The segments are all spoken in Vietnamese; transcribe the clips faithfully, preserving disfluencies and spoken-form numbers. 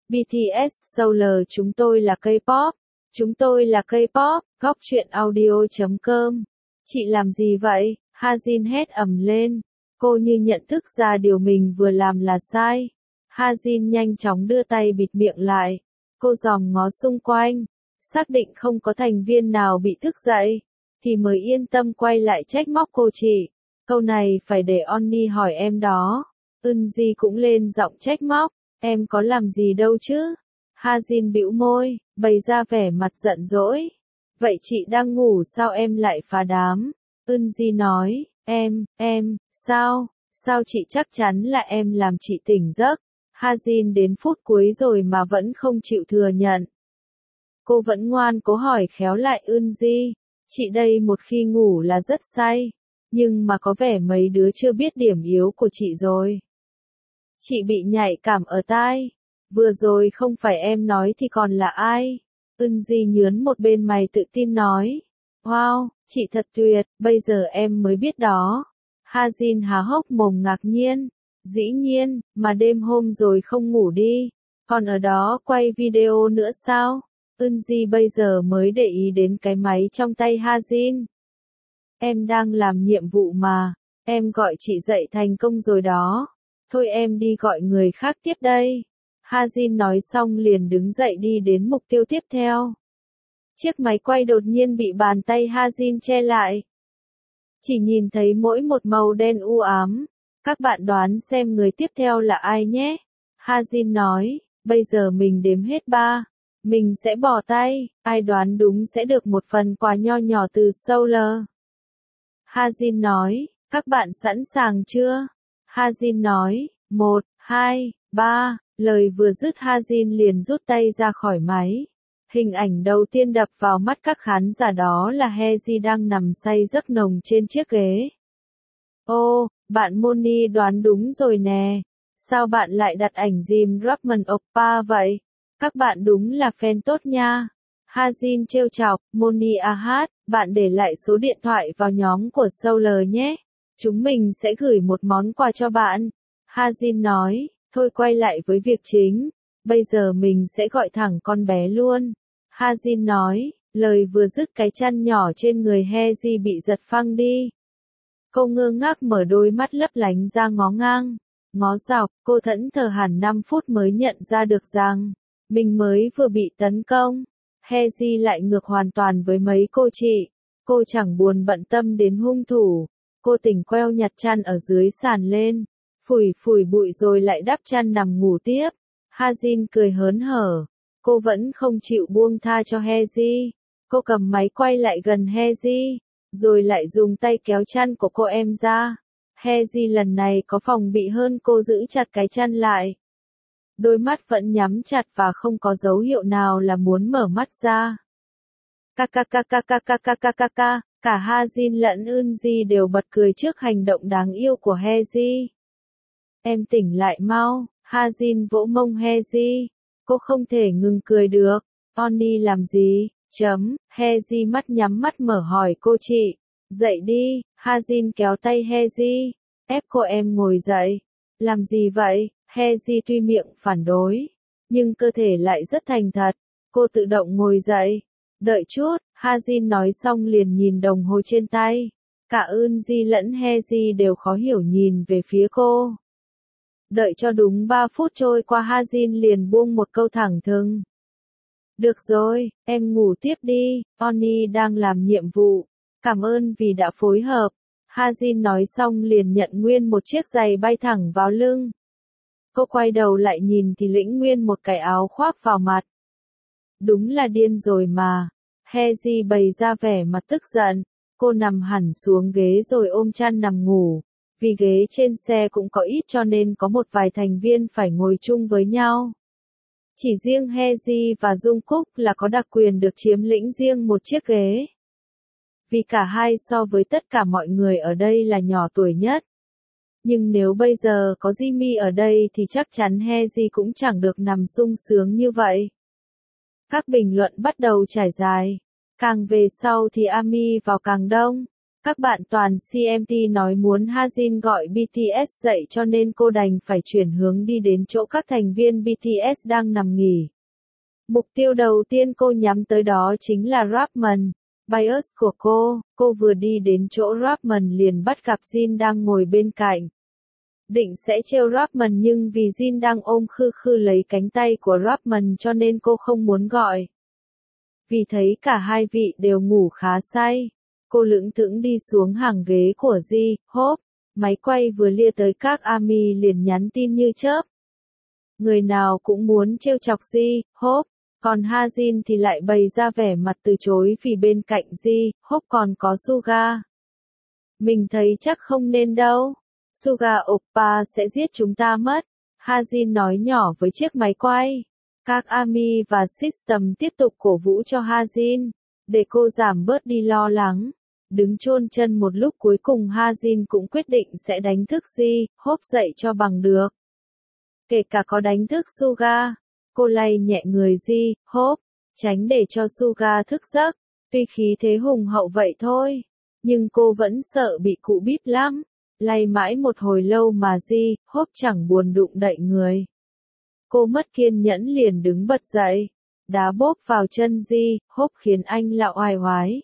bê tê ét, Solar chúng tôi là K-pop. Chúng tôi là K-pop, góc truyện audio chấm com. Chị làm gì vậy? Ha-jin hét ầm lên. Cô như nhận thức ra điều mình vừa làm là sai. Ha-jin nhanh chóng đưa tay bịt miệng lại. Cô dòm ngó xung quanh. Xác định không có thành viên nào bị thức dậy. Thì mới yên tâm quay lại trách móc cô chị. Câu này phải để Onni hỏi em đó. Eunji cũng lên giọng trách móc. Em có làm gì đâu chứ? Ha-jin bĩu môi, bày ra vẻ mặt giận dỗi. Vậy chị đang ngủ sao em lại phá đám? Eunji nói, em, em, sao, sao chị chắc chắn là em làm chị tỉnh giấc? Ha-jin đến phút cuối rồi mà vẫn không chịu thừa nhận. Cô vẫn ngoan cố hỏi khéo lại Eunji, chị đây một khi ngủ là rất say, nhưng mà có vẻ mấy đứa chưa biết điểm yếu của chị rồi. Chị bị nhạy cảm ở tai. Vừa rồi không phải em nói thì còn là ai? Eunji nhướn một bên mày tự tin nói. Wow, chị thật tuyệt, bây giờ em mới biết đó. Ha-jin há hốc mồm ngạc nhiên. Dĩ nhiên, mà đêm hôm rồi không ngủ đi. Còn ở đó quay video nữa sao? Eunji bây giờ mới để ý đến cái máy trong tay Ha-jin. Em đang làm nhiệm vụ mà. Em gọi chị dậy thành công rồi đó. Thôi em đi gọi người khác tiếp đây. Ha-jin nói xong liền đứng dậy đi đến mục tiêu tiếp theo. Chiếc máy quay đột nhiên bị bàn tay Ha-jin che lại. Chỉ nhìn thấy mỗi một màu đen u ám. Các bạn đoán xem người tiếp theo là ai nhé. Ha-jin nói, bây giờ mình đếm hết ba. Mình sẽ bỏ tay, ai đoán đúng sẽ được một phần quà nho nhỏ từ Solar. Ha-jin nói, các bạn sẵn sàng chưa? Ha-jin nói, một, hai, ba. Lời vừa dứt Ha-jin liền rút tay ra khỏi máy. Hình ảnh đầu tiên đập vào mắt các khán giả đó là Hae-ji đang nằm say giấc nồng trên chiếc ghế. Ô, bạn Moni đoán đúng rồi nè. Sao bạn lại đặt ảnh Jim Rapman Oppa vậy? Các bạn đúng là fan tốt nha. Ha-jin trêu chọc, Moni Ahat, bạn để lại số điện thoại vào nhóm của Solar nhé. Chúng mình sẽ gửi một món quà cho bạn. Ha-jin nói, thôi quay lại với việc chính. Bây giờ mình sẽ gọi thẳng con bé luôn. Ha-jin nói, lời vừa dứt cái chăn nhỏ trên người Hae-ji bị giật phăng đi. Cô ngơ ngác mở đôi mắt lấp lánh ra ngó ngang, ngó dọc, cô thẫn thờ hẳn năm phút mới nhận ra được rằng, mình mới vừa bị tấn công. Hae-ji lại ngược hoàn toàn với mấy cô chị. Cô chẳng buồn bận tâm đến hung thủ. Cô tỉnh queo nhặt chăn ở dưới sàn lên, phủi phủi bụi rồi lại đắp chăn nằm ngủ tiếp. Ha-jin cười hớn hở. Cô vẫn không chịu buông tha cho Hae-ji. Cô cầm máy quay lại gần Hae-ji, rồi lại dùng tay kéo chăn của cô em ra. Hae-ji lần này có phòng bị hơn, cô giữ chặt cái chăn lại. Đôi mắt vẫn nhắm chặt và không có dấu hiệu nào là muốn mở mắt ra. Kakakakakakakakaka, cả Ha-jin lẫn Eunji đều bật cười trước hành động đáng yêu của Hae-ji. Em tỉnh lại mau, Ha-jin vỗ mông Hae-ji. Cô không thể ngừng cười được. Onni làm gì? Chấm, Hae-ji mắt nhắm mắt mở hỏi cô chị. Dậy đi, Ha-jin kéo tay Hae-ji. Ép cô em ngồi dậy. Làm gì vậy? Hae-ji tuy miệng phản đối, nhưng cơ thể lại rất thành thật. Cô tự động ngồi dậy. Đợi chút, Ha-jin nói xong liền nhìn đồng hồ trên tay. Cả Eunji lẫn Hae-ji đều khó hiểu nhìn về phía cô. Đợi cho đúng ba phút trôi qua, Ha-jin liền buông một câu thẳng thừng. Được rồi, em ngủ tiếp đi, Onni đang làm nhiệm vụ. Cảm ơn vì đã phối hợp. Ha-jin nói xong liền nhận nguyên một chiếc giày bay thẳng vào lưng. Cô quay đầu lại nhìn thì lĩnh nguyên một cái áo khoác vào mặt. Đúng là điên rồi mà. Hae-ji bày ra vẻ mặt tức giận. Cô nằm hẳn xuống ghế rồi ôm chăn nằm ngủ. Vì ghế trên xe cũng có ít cho nên có một vài thành viên phải ngồi chung với nhau. Chỉ riêng Hae-ji và Jungkook là có đặc quyền được chiếm lĩnh riêng một chiếc ghế. Vì cả hai so với tất cả mọi người ở đây là nhỏ tuổi nhất. Nhưng nếu bây giờ có Jimmy ở đây thì chắc chắn Hae-ji cũng chẳng được nằm sung sướng như vậy. Các bình luận bắt đầu trải dài. Càng về sau thì Ami vào càng đông. Các bạn toàn xê em tê nói muốn Hazin gọi bê tê ét dậy cho nên cô đành phải chuyển hướng đi đến chỗ các thành viên bê tê ét đang nằm nghỉ. Mục tiêu đầu tiên cô nhắm tới đó chính là Rapman, bias của cô. Cô vừa đi đến chỗ Rapman liền bắt gặp Jin đang ngồi bên cạnh. Định sẽ trêu Rapman nhưng vì Jin đang ôm khư khư lấy cánh tay của Rapman cho nên cô không muốn gọi. Vì thấy cả hai vị đều ngủ khá say, cô lững thững đi xuống hàng ghế của Ji, Hope. Máy quay vừa lia tới các Army liền nhắn tin như chớp. Người nào cũng muốn trêu chọc Ji, Hope. Còn Hazin thì lại bày ra vẻ mặt từ chối vì bên cạnh Ji, Hope còn có Suga. Mình thấy chắc không nên đâu. Suga Oppa sẽ giết chúng ta mất. Hazin nói nhỏ với chiếc máy quay. Các Army và System tiếp tục cổ vũ cho Hazin, để cô giảm bớt đi lo lắng. Đứng chôn chân một lúc cuối cùng Hazin cũng quyết định sẽ đánh thức Ji, Hope dậy cho bằng được. Kể cả có đánh thức Suga. Cô lay nhẹ người Ji, Hope, tránh để cho Suga thức giấc. Tuy khí thế hùng hậu vậy thôi, nhưng cô vẫn sợ bị cụ bíp lắm. Lay mãi một hồi lâu mà Ji, Hope chẳng buồn đụng đậy người. Cô mất kiên nhẫn liền đứng bật dậy, đá bốp vào chân Ji, Hope khiến anh lạo oai oái.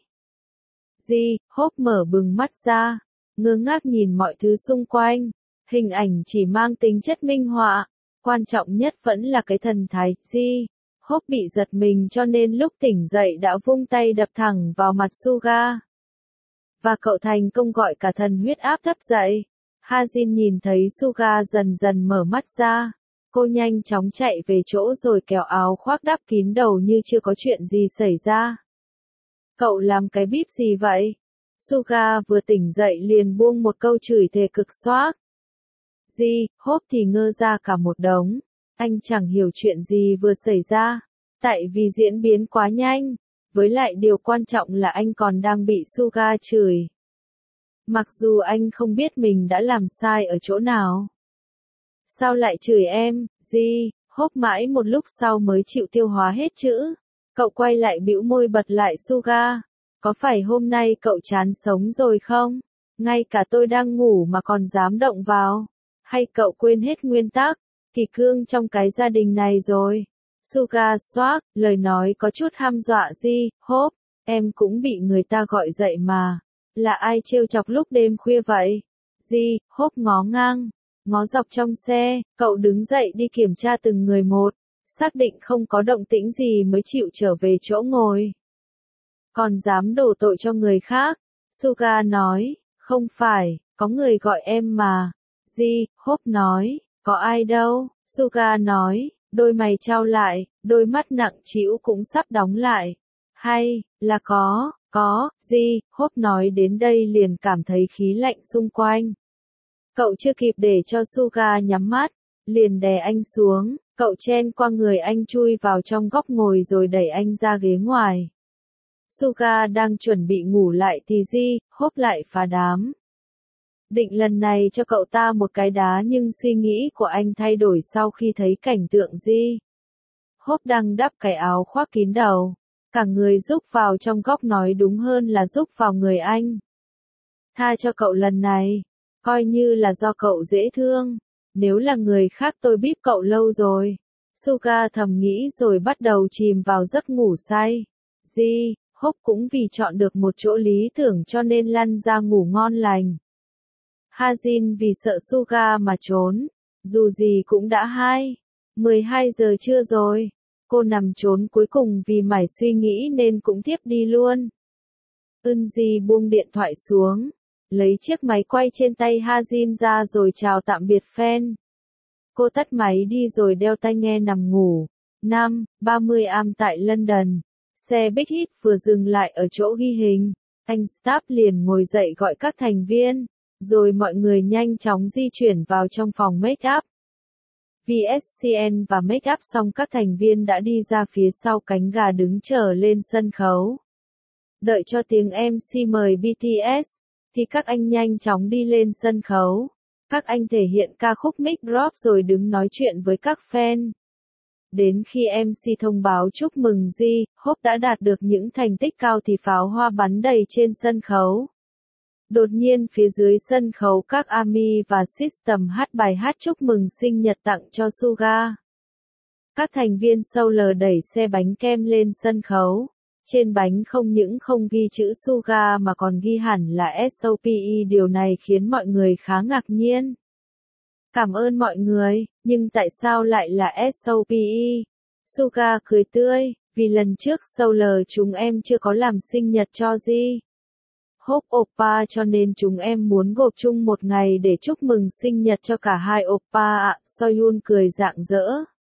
Ji, Hope mở bừng mắt ra, ngơ ngác nhìn mọi thứ xung quanh. Hình ảnh chỉ mang tính chất minh họa, quan trọng nhất vẫn là cái thần thái. Ji, Hope bị giật mình cho nên lúc tỉnh dậy đã vung tay đập thẳng vào mặt Suga. Và cậu thành công gọi cả thần huyết áp thấp dậy. Hazin nhìn thấy Suga dần dần mở mắt ra. Cô nhanh chóng chạy về chỗ rồi kéo áo khoác đắp kín đầu như chưa có chuyện gì xảy ra. Cậu làm cái bíp gì vậy? Suga vừa tỉnh dậy liền buông một câu chửi thề cực xoác. Ji, Hope thì ngơ ra cả một đống. Anh chẳng hiểu chuyện gì vừa xảy ra. Tại vì diễn biến quá nhanh. Với lại điều quan trọng là anh còn đang bị Suga chửi. Mặc dù anh không biết mình đã làm sai ở chỗ nào. Sao lại chửi em, Ji? Hope mãi một lúc sau mới chịu tiêu hóa hết chữ. Cậu quay lại bĩu môi bật lại Suga. Có phải hôm nay cậu chán sống rồi không? Ngay cả tôi đang ngủ mà còn dám động vào. Hay cậu quên hết nguyên tắc, kỷ cương trong cái gia đình này rồi? Suga xoác, lời nói có chút hăm dọa Ji, Hope. Em cũng bị người ta gọi dậy mà. Là ai trêu chọc lúc đêm khuya vậy? Ji, Hope ngó ngang, ngó dọc trong xe. Cậu đứng dậy đi kiểm tra từng người một. Xác định không có động tĩnh gì mới chịu trở về chỗ ngồi. Còn dám đổ tội cho người khác. Suga nói, không phải, có người gọi em mà. Ji, Hope nói, có ai đâu. Suga nói, đôi mày trao lại, đôi mắt nặng trĩu cũng sắp đóng lại. Hay, là có, có, Ji, Hope nói đến đây liền cảm thấy khí lạnh xung quanh. Cậu chưa kịp để cho Suga nhắm mắt, liền đè anh xuống, cậu chen qua người anh chui vào trong góc ngồi rồi đẩy anh ra ghế ngoài. Suga đang chuẩn bị ngủ lại thì Ji, Hope lại phá đám. Định lần này cho cậu ta một cái đá nhưng suy nghĩ của anh thay đổi sau khi thấy cảnh tượng Ji. Hope đang đắp cái áo khoác kín đầu. Cả người rúc vào trong góc nói đúng hơn là rúc vào người anh. Tha cho cậu lần này. Coi như là do cậu dễ thương. Nếu là người khác tôi bíp cậu lâu rồi. Suga thầm nghĩ rồi bắt đầu chìm vào giấc ngủ say. Ji, Hope cũng vì chọn được một chỗ lý tưởng cho nên lăn ra ngủ ngon lành. Hazin vì sợ Suga mà trốn. Dù gì cũng đã hai, mười hai giờ trưa rồi. Cô nằm trốn cuối cùng vì mải suy nghĩ nên cũng thiếp đi luôn. Eunji buông điện thoại xuống. Lấy chiếc máy quay trên tay Hazin ra rồi chào tạm biệt fan. Cô tắt máy đi rồi đeo tai nghe nằm ngủ. năm, ba mươi am tại London. Xe Big Hit vừa dừng lại ở chỗ ghi hình. Anh Stapp liền ngồi dậy gọi các thành viên. Rồi mọi người nhanh chóng di chuyển vào trong phòng make up. vê ét xê en và make up xong các thành viên đã đi ra phía sau cánh gà đứng chờ lên sân khấu. Đợi cho tiếng em xê mời bê tê ét, thì các anh nhanh chóng đi lên sân khấu. Các anh thể hiện ca khúc Mic Drop rồi đứng nói chuyện với các fan. Đến khi em xê thông báo chúc mừng Ji, Hope đã đạt được những thành tích cao thì pháo hoa bắn đầy trên sân khấu. Đột nhiên phía dưới sân khấu các ARMY và System hát bài hát chúc mừng sinh nhật tặng cho Suga. Các thành viên Solar đẩy xe bánh kem lên sân khấu. Trên bánh không những không ghi chữ Suga mà còn ghi hẳn là SOPE, điều này khiến mọi người khá ngạc nhiên. Cảm ơn mọi người, nhưng tại sao lại là SOPE? Suga cười tươi, vì lần trước Solar chúng em chưa có làm sinh nhật cho Ji Hope Oppa cho nên chúng em muốn gộp chung một ngày để chúc mừng sinh nhật cho cả hai Oppa ạ. Soyun cười rạng rỡ.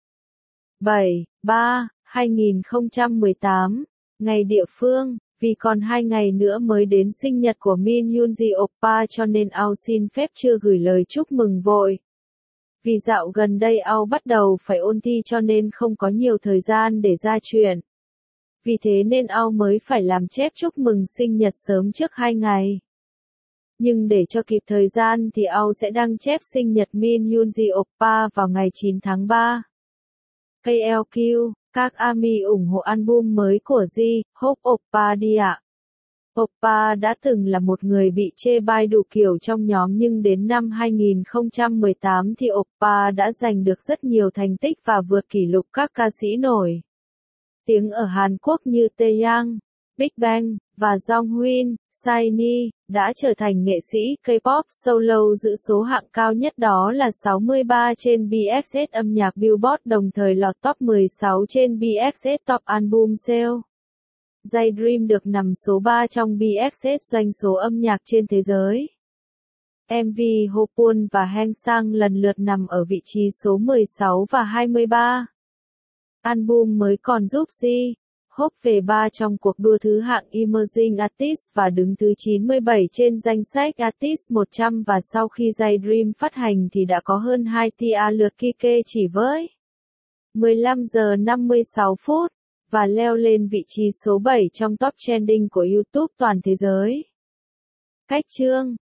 bảy, ba, hai nghìn không trăm mười tám, ngày địa phương, vì còn hai ngày nữa mới đến sinh nhật của Min Yoonji Oppa cho nên ao xin phép chưa gửi lời chúc mừng vội. Vì dạo gần đây ao bắt đầu phải ôn thi cho nên không có nhiều thời gian để ra chuyện. Vì thế nên ao mới phải làm chép chúc mừng sinh nhật sớm trước hai ngày. Nhưng để cho kịp thời gian thì ao sẽ đăng chép sinh nhật Min Yoonji Oppa vào ngày chín tháng ba. ca lờ quy, các ARMY ủng hộ album mới của Ji Hope Oppa đi ạ. Oppa đã từng là một người bị chê bai đủ kiểu trong nhóm nhưng đến năm hai nghìn không trăm mười tám thì Oppa đã giành được rất nhiều thành tích và vượt kỷ lục các ca sĩ nổi tiếng ở Hàn Quốc như Taeyang, Big Bang, và Jonghyun, SHINee, đã trở thành nghệ sĩ K-pop solo giữ số hạng cao nhất đó là sáu mươi ba trên bê ích ét âm nhạc Billboard đồng thời lọt top mười sáu trên bê ích ét Top Album Sale. Jay Dream được nằm số ba trong bê ích ét doanh số âm nhạc trên thế giới. em vê Hopun và Hang Sang lần lượt nằm ở vị trí số mười sáu và hai mươi ba. Album mới còn giúp Ji Hope về ba trong cuộc đua thứ hạng Emerging Artist và đứng thứ chín mươi bảy trên danh sách Artist một trăm và sau khi Jay Dream phát hành thì đã có hơn hai tỷ lượt Kike chỉ với mười lăm giờ năm mươi sáu phút và leo lên vị trí số bảy trong top trending của YouTube toàn thế giới. Cách chương